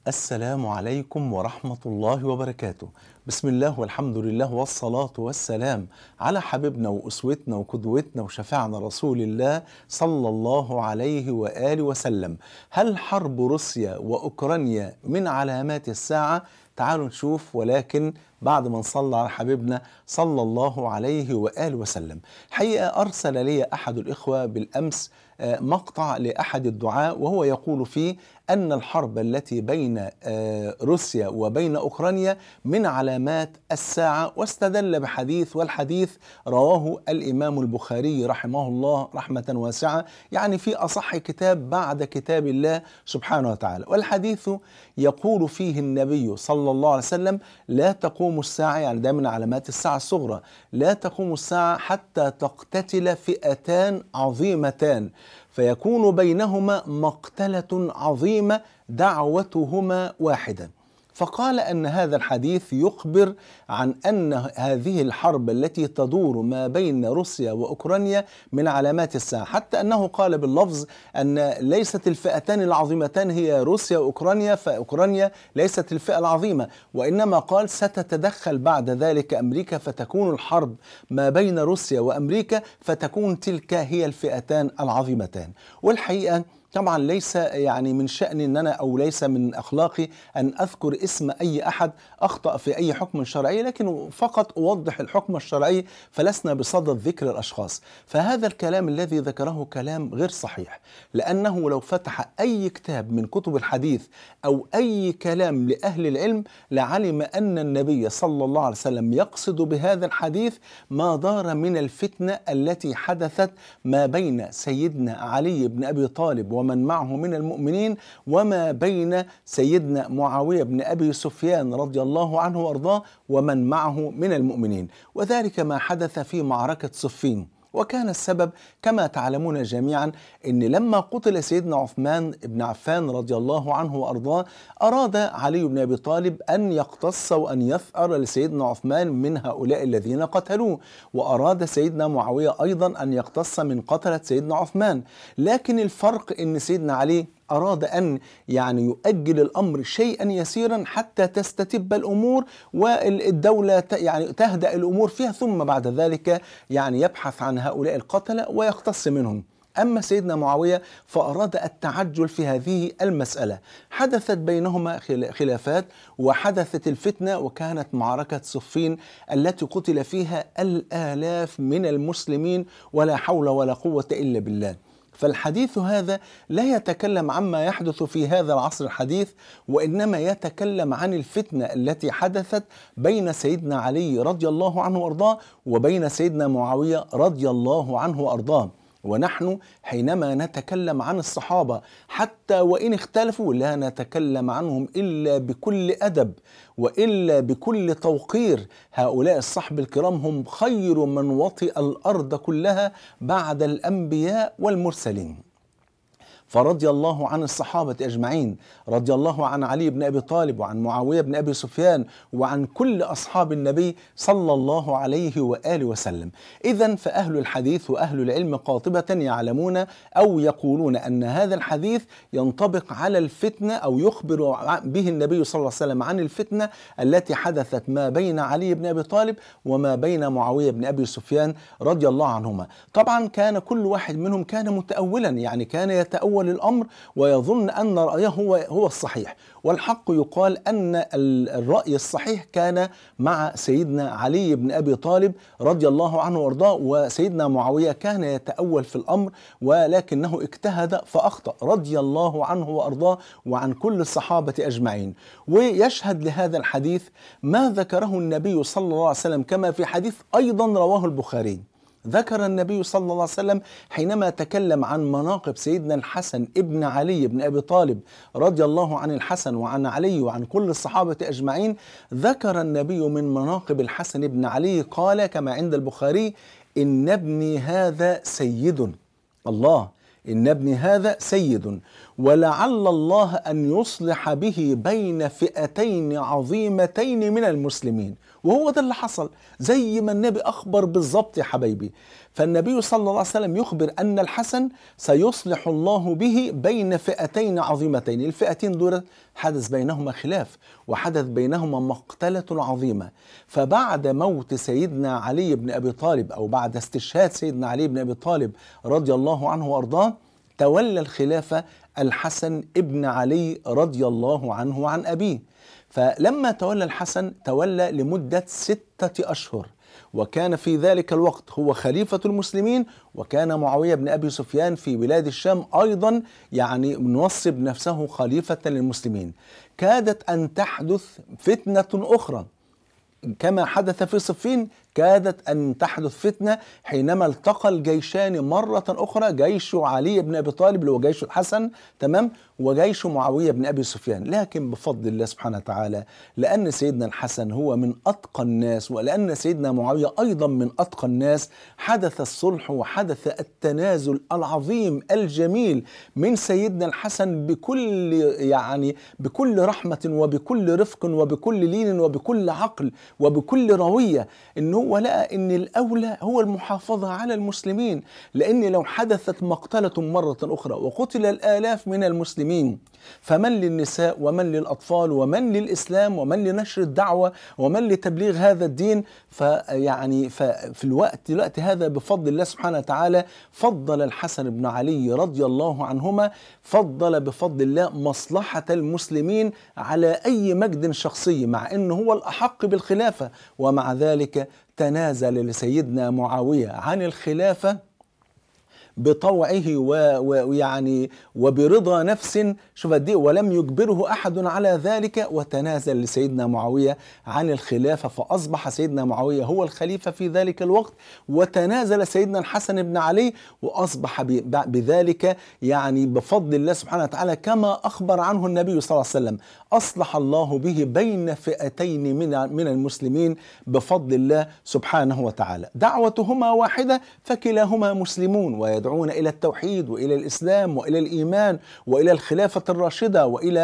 السلام عليكم ورحمة الله وبركاته. بسم الله والحمد لله والصلاة والسلام على حبيبنا وأسوتنا وقدوتنا وشفيعنا رسول الله صلى الله عليه وآله وسلم. هل حرب روسيا وأوكرانيا من علامات الساعة؟ تعالوا نشوف، ولكن بعد ما نصلي على حبيبنا صلى الله عليه وآله وسلم. حقيقة أرسل لي أحد الإخوة بالأمس مقطع لأحد الدعاء، وهو يقول فيه أن الحرب التي بين روسيا وبين أوكرانيا من علامات الساعة، واستدل بحديث، والحديث رواه الإمام البخاري رحمه الله رحمة واسعة، يعني في أصح كتاب بعد كتاب الله سبحانه وتعالى. والحديث يقول فيه النبي صلى الله عليه وسلم: لا تقوم الساعة، يعني ده من علامات الساعة الصغرى، لا تقوم الساعة حتى تقتتل فئتان عظيمتان فيكون بينهما مقتلة عظيمة دعوتهما واحدة. فقال أن هذا الحديث يخبر عن أن هذه الحرب التي تدور ما بين روسيا وأوكرانيا من علامات الساعة، حتى أنه قال باللفظ أن ليست الفئتان العظيمتان هي روسيا وأوكرانيا، فأوكرانيا ليست الفئة العظيمة، وإنما قال ستتدخل بعد ذلك أمريكا فتكون الحرب ما بين روسيا وأمريكا، فتكون تلك هي الفئتان العظيمتان. والحقيقة طبعا ليس يعني من شأني أن أنا، أو ليس من أخلاقي أن أذكر اسم أي أحد أخطأ في أي حكم شرعي، لكن فقط أوضح الحكم الشرعي، فلسنا بصدد ذكر الأشخاص. فهذا الكلام الذي ذكره كلام غير صحيح، لأنه لو فتح أي كتاب من كتب الحديث أو أي كلام لأهل العلم لعلم أن النبي صلى الله عليه وسلم يقصد بهذا الحديث ما دار من الفتنة التي حدثت ما بين سيدنا علي بن أبي طالب ومن معه من المؤمنين، وما بين سيدنا معاوية بن أبي سفيان رضي الله عنه وأرضاه ومن معه من المؤمنين، وذلك ما حدث في معركة صفين. وكان السبب كما تعلمون جميعا أن لما قتل سيدنا عثمان بن عفان رضي الله عنه وأرضاه، أراد علي بن أبي طالب أن يقتص وأن يثأر لسيدنا عثمان من هؤلاء الذين قتلوه، وأراد سيدنا معاوية أيضا أن يقتص من قتلة سيدنا عثمان. لكن الفرق أن سيدنا علي أراد أن يعني يؤجل الأمر شيئا يسيرا حتى تستتب الأمور والدولة يعني تهدأ الأمور فيها، ثم بعد ذلك يعني يبحث عن هؤلاء القتلة ويقتص منهم. أما سيدنا معاوية فأراد التعجل في هذه المسألة. حدثت بينهما خلافات وحدثت الفتنة، وكانت معركة صفين التي قتل فيها الآلاف من المسلمين، ولا حول ولا قوة إلا بالله. فالحديث هذا لا يتكلم عما يحدث في هذا العصر الحديث، وإنما يتكلم عن الفتنة التي حدثت بين سيدنا علي رضي الله عنه وأرضاه وبين سيدنا معاوية رضي الله عنه وأرضاه. ونحن حينما نتكلم عن الصحابة حتى وإن اختلفوا لا نتكلم عنهم إلا بكل أدب وإلا بكل توقير. هؤلاء الصحب الكرام هم خير من وطئ الأرض كلها بعد الأنبياء والمرسلين. فرضي الله عن الصحابة أجمعين، رضي الله عن علي بن أبي طالب وعن معاوية بن أبي سفيان وعن كل أصحاب النبي صلى الله عليه وآله وسلم. إذن فأهل الحديث وأهل العلم قاطبة يعلمون أو يقولون أن هذا الحديث ينطبق على الفتنة، أو يخبر به النبي صلى الله عليه وسلم عن الفتنة التي حدثت ما بين علي بن أبي طالب وما بين معاوية بن أبي سفيان رضي الله عنهما. طبعا كان كل واحد منهم كان متأولا، يعني كان يتأول الأمر ويظن أن رأيه هو الصحيح، والحق يقال أن الرأي الصحيح كان مع سيدنا علي بن أبي طالب رضي الله عنه وارضاه، وسيدنا معاوية كان يتأول في الأمر ولكنه اجتهد فأخطأ رضي الله عنه وارضاه وعن كل الصحابة أجمعين. ويشهد لهذا الحديث ما ذكره النبي صلى الله عليه وسلم كما في حديث أيضا رواه البخاري. ذكر النبي صلى الله عليه وسلم حينما تكلم عن مناقب سيدنا الحسن ابن علي بن أبي طالب رضي الله عن الحسن وعن علي وعن كل الصحابة أجمعين، ذكر النبي من مناقب الحسن ابن علي قال كما عند البخاري: إن ابني هذا سيد. الله، إن ابني هذا سيد، ولعل الله أن يصلح به بين فئتين عظيمتين من المسلمين. وهو ده اللي حصل زي ما النبي أخبر بالظبط يا حبايبي. فالنبي صلى الله عليه وسلم يخبر أن الحسن سيصلح الله به بين فئتين عظيمتين. الفئتين دول حدث بينهما خلاف وحدث بينهما مقتلة عظيمة. فبعد موت سيدنا علي بن أبي طالب، أو بعد استشهاد سيدنا علي بن أبي طالب رضي الله عنه وأرضاه، تولى الخلافة الحسن ابن علي رضي الله عنه وعن أبيه. فلما تولى الحسن تولى لمدة 6 أشهر، وكان في ذلك الوقت هو خليفة المسلمين، وكان معاوية بن أبي سفيان في بلاد الشام أيضا يعني منصب نفسه خليفة للمسلمين. كادت أن تحدث فتنة أخرى كما حدث في صفين، كادت أن تحدث فتنة حينما التقى الجيشان مرة أخرى، جيش علي بن أبي طالب اللي هو جيش الحسن، تمام، وجيش معاوية بن أبي سفيان. لكن بفضل الله سبحانه وتعالى، لأن سيدنا الحسن هو من أتقى الناس، ولأن سيدنا معاوية أيضا من أتقى الناس، حدث الصلح وحدث التنازل العظيم الجميل من سيدنا الحسن بكل رحمة وبكل رفق وبكل لين وبكل عقل وبكل روية، إنه هو لقى إن الأولى هو المحافظة على المسلمين. لأن لو حدثت مقتلة مرة أخرى وقتل الآلاف من المسلمين، فمن للنساء ومن للأطفال ومن للإسلام ومن لنشر الدعوة ومن لتبليغ هذا الدين؟ ففي الوقت هذا بفضل الله سبحانه وتعالى فضل الحسن بن علي رضي الله عنهما، فضل بفضل الله مصلحة المسلمين على أي مجد شخصي، مع أنه هو الأحق بالخلافة. ومع ذلك تنازل لسيدنا معاوية عن الخلافة بطوعه ويعني وبرضا نفس، شوف قد ايه، ولم يجبره احد على ذلك، وتنازل لسيدنا معاويه عن الخلافه، فاصبح سيدنا معاويه هو الخليفه في ذلك الوقت، وتنازل سيدنا الحسن بن علي، واصبح بذلك يعني بفضل الله سبحانه وتعالى كما اخبر عنه النبي صلى الله عليه وسلم، اصلح الله به بين فئتين من المسلمين بفضل الله سبحانه وتعالى. دعوتهما واحده فكلاهما مسلمون، ويدعون إلى التوحيد وإلى الإسلام وإلى الإيمان وإلى الخلافة الراشدة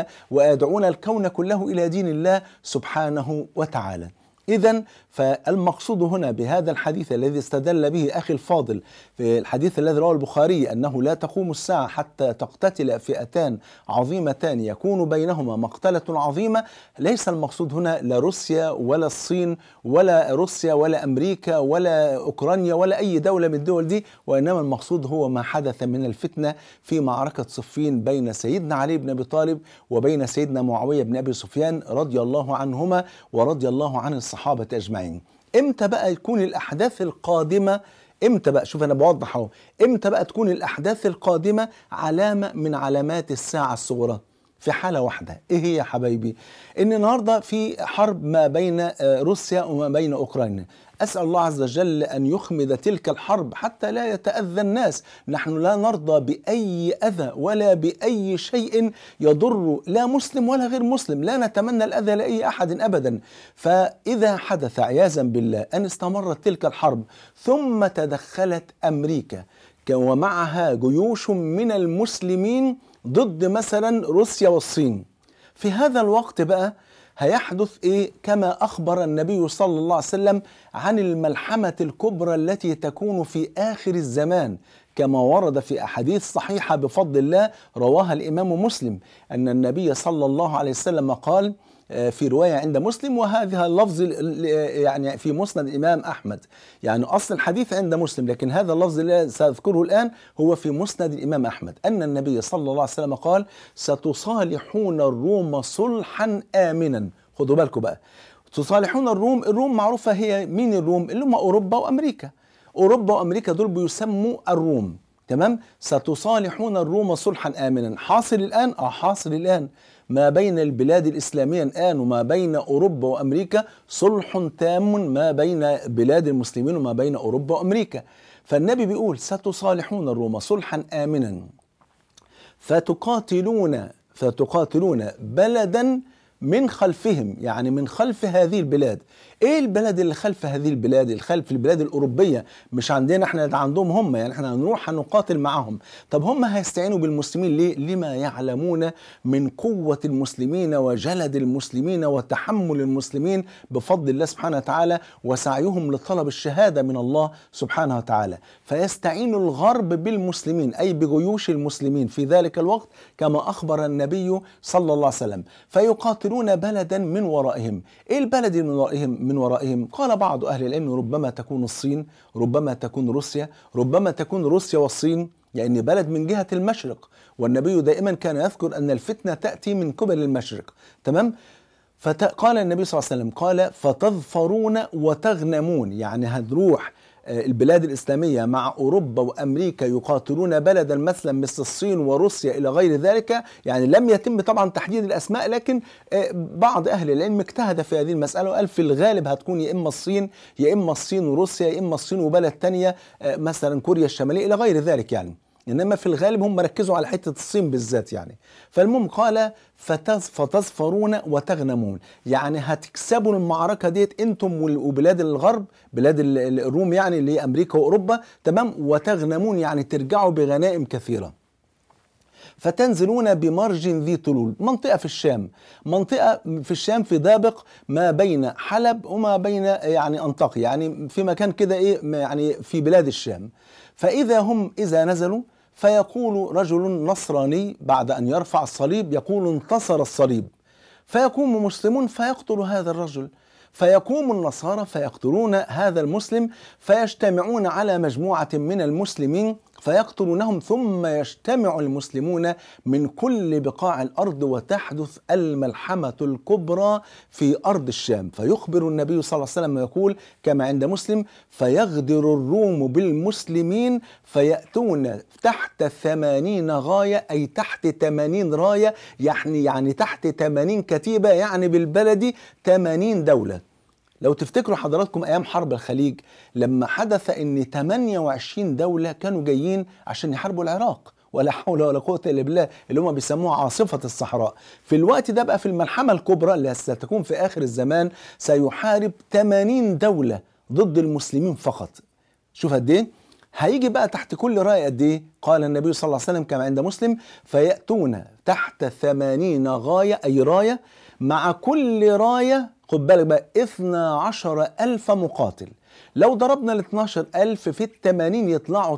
ويدعون الكون كله إلى دين الله سبحانه وتعالى. إذن فالمقصود هنا بهذا الحديث الذي استدل به أخي الفاضل في الحديث الذي رواه البخاري أنه لا تقوم الساعة حتى تقتتل فئتان عظيمتان يكون بينهما مقتلة عظيمة، ليس المقصود هنا لا روسيا ولا الصين ولا روسيا ولا أمريكا ولا أوكرانيا ولا أي دولة من الدول دي، وإنما المقصود هو ما حدث من الفتنة في معركة صفين بين سيدنا علي بن أبي طالب وبين سيدنا معاوية بن أبي سفيان رضي الله عنهما ورضي الله عن الصحابة أجمعين. امتى بقى يكون الأحداث القادمة، امتى بقى، شوف أنا بوضح اهو، امتى بقى تكون الأحداث القادمة علامة من علامات الساعة الصغرى؟ في حالة واحدة، ايه هي يا حبايبي؟ ان النهاردة في حرب ما بين روسيا وما بين أوكرانيا. أسأل الله عز وجل أن يخمد تلك الحرب حتى لا يتأذى الناس. نحن لا نرضى بأي أذى ولا بأي شيء يضر لا مسلم ولا غير مسلم، لا نتمنى الأذى لأي أحد أبدا. فإذا حدث عياذا بالله أن استمرت تلك الحرب ثم تدخلت أمريكا ومعها جيوش من المسلمين ضد مثلا روسيا والصين، في هذا الوقت بقى هيحدث ايه؟ كما اخبر النبي صلى الله عليه وسلم عن الملحمة الكبرى التي تكون في اخر الزمان، كما ورد في احاديث صحيحة بفضل الله رواها الامام مسلم ان النبي صلى الله عليه وسلم قال في رواية عند مسلم، وهذا اللفظ يعني في مسند الإمام أحمد، يعني أصل الحديث عند مسلم، لكن هذا اللفظ الذي سأذكره الآن هو في مسند الإمام أحمد، أن النبي صلى الله عليه وسلم قال: ستصالحون الروم صلحا آمنا. خدوا بالكم بقى، تصالحون الروم معروفة هي مين الروم؟ اللي هم أوروبا وأمريكا. أوروبا وأمريكا دول بيسموا الروم، تمام؟ ستصالحون الروم صلحا آمنا. حاصل الآن؟ حاصل الآن ما بين البلاد الإسلامية الآن وما بين أوروبا وأمريكا صلح تام ما بين بلاد المسلمين وما بين أوروبا وأمريكا. فالنبي بيقول: ستصالحون الروم صلحا آمنا فتقاتلون بلدا من خلفهم، يعني من خلف هذه البلاد. ايه البلد اللي خلف هذه البلاد؟ الخلف البلاد الأوروبية، مش عندنا احنا، ده عندهم هم، يعني احنا هنروح هنقاتل معهم. طب هم هيستعينوا بالمسلمين ليه؟ لما يعلمون من قوة المسلمين وجلد المسلمين وتحمل المسلمين بفضل الله سبحانه وتعالى، وسعيهم لطلب الشهادة من الله سبحانه وتعالى. فيستعين الغرب بالمسلمين أي بجيوش المسلمين في ذلك الوقت كما أخبر النبي صلى الله عليه وسلم، فيقاتلون بلدا من ورائهم. إيه البلد من ورائهم؟ قال بعض أهل العلم ربما تكون الصين، ربما تكون روسيا، ربما تكون روسيا والصين، لأن بلد من جهة المشرق، والنبي دائما كان يذكر أن الفتنة تأتي من قبل المشرق. تمام؟ فقال النبي صلى الله عليه وسلم قال فتظفرون وتغنمون، يعني هنروح البلاد الإسلامية مع أوروبا وأمريكا يقاتلون بلدا مثلا مثل الصين وروسيا إلى غير ذلك. يعني لم يتم طبعا تحديد الأسماء، لكن بعض أهل العلم اجتهد في هذه المسألة وقال في الغالب هتكون يا إما الصين، يا إما الصين وروسيا، يا إما الصين وبلد تانية مثلا كوريا الشمالية إلى غير ذلك يعني. إنما في الغالب هم ركزوا على حتة الصين بالذات يعني. فالمهم قال فتظفرون وتغنمون، يعني هتكسبوا المعركة ديت انتم وبلاد الغرب، بلاد الروم يعني اللي هي أمريكا وأوروبا. تمام؟ وتغنمون يعني ترجعوا بغنائم كثيرة. فتنزلون بمرج ذي طلول، منطقة في الشام، منطقة في الشام في دابق ما بين حلب وما بين يعني أنطاكيا، يعني في مكان كده إيه يعني في بلاد الشام. فإذا هم إذا نزلوا فيقول رجل نصراني بعد أن يرفع الصليب يقول انتصر الصليب، فيقوم مسلمون فيقتل هذا الرجل، فيقوم النصارى فيقتلون هذا المسلم، فيجتمعون على مجموعة من المسلمين فيقتلونهم، ثم يجتمع المسلمون من كل بقاع الأرض وتحدث الملحمة الكبرى في أرض الشام. فيخبر النبي صلى الله عليه وسلم ويقول كما عند مسلم فيغدر الروم بالمسلمين فيأتون تحت 80 غاية، أي تحت 80 راية، يعني تحت 80 كتيبة، يعني بالبلدي 80 دولة. لو تفتكروا حضراتكم أيام حرب الخليج لما حدث أن 28 دولة كانوا جايين عشان يحاربوا العراق، ولا حول ولا قوة إلا بالله، اللي هم بيسموها عاصفة الصحراء. في الوقت ده بقى في الملحمة الكبرى اللي ستكون في آخر الزمان سيحارب 80 دولة ضد المسلمين فقط. شوف قد إيه هيجي بقى تحت كل راية قد إيه؟ قال النبي صلى الله عليه وسلم كما عند مسلم فيأتون تحت 80 غاية، أي راية، مع كل راية خد بالك بقى 12,000 مقاتل. لو ضربنا ال 12,000 في ال80 يطلعوا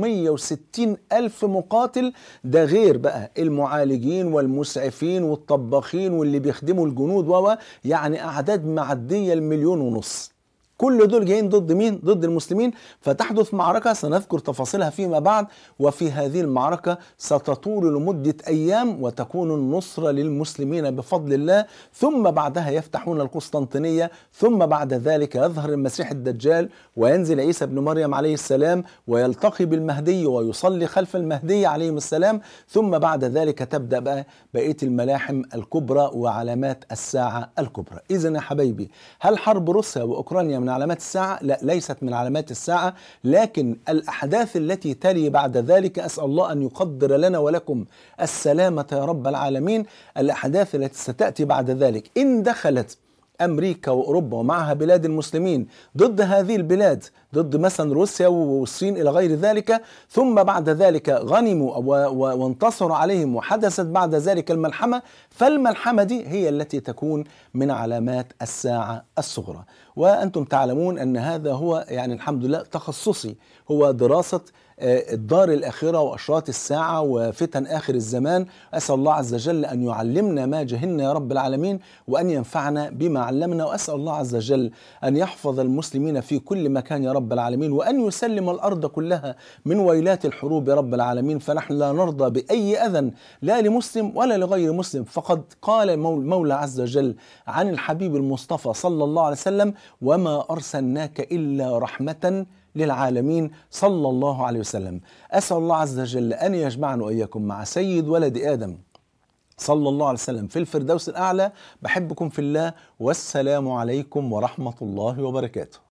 960,000 مقاتل، ده غير بقى المعالجين والمسعفين والطباخين واللي بيخدموا الجنود يعني أعداد معدية 1.5 مليون. كل دول جايين ضد مين؟ ضد المسلمين. فتحدث معركة سنذكر تفاصيلها فيما بعد، وفي هذه المعركة ستطول لمدة أيام وتكون النصرة للمسلمين بفضل الله، ثم بعدها يفتحون القسطنطينية، ثم بعد ذلك يظهر المسيح الدجال وينزل عيسى بن مريم عليه السلام ويلتقي بالمهدي ويصلي خلف المهدي عليه السلام، ثم بعد ذلك تبدأ بقى بقية الملاحم الكبرى وعلامات الساعة الكبرى. إذن يا حبايبي، هل حرب روسيا وأوكرانيا من علامات الساعة؟ لا، ليست من علامات الساعة، لكن الأحداث التي تلي بعد ذلك أسأل الله أن يقدر لنا ولكم السلامة يا رب العالمين. الأحداث التي ستأتي بعد ذلك إن دخلت أمريكا وأوروبا ومعها بلاد المسلمين ضد هذه البلاد، ضد مثلا روسيا والصين إلى غير ذلك، ثم بعد ذلك غنموا وانتصروا عليهم وحدثت بعد ذلك الملحمة، فالملحمة دي هي التي تكون من علامات الساعة الصغرى. وأنتم تعلمون أن هذا هو يعني الحمد لله تخصصي، هو دراسة الدار الآخرة وأشراط الساعة وفتن آخر الزمان. أسأل الله عز وجل أن يعلمنا ما جهلنا يا رب العالمين، وأن ينفعنا بما علمنا، وأسأل الله عز وجل أن يحفظ المسلمين في كل مكان يا رب العالمين، وأن يسلم الأرض كلها من ويلات الحروب يا رب العالمين. فنحن لا نرضى بأي أذى لا لمسلم ولا لغير مسلم، فقد قال المولى عز وجل عن الحبيب المصطفى صلى الله عليه وسلم وما أرسلناك إلا رحمة للعالمين صلى الله عليه وسلم. أسأل الله عز وجل أن يجمعنا وإياكم مع سيد ولد آدم صلى الله عليه وسلم في الفردوس الأعلى. بحبكم في الله، والسلام عليكم ورحمة الله وبركاته.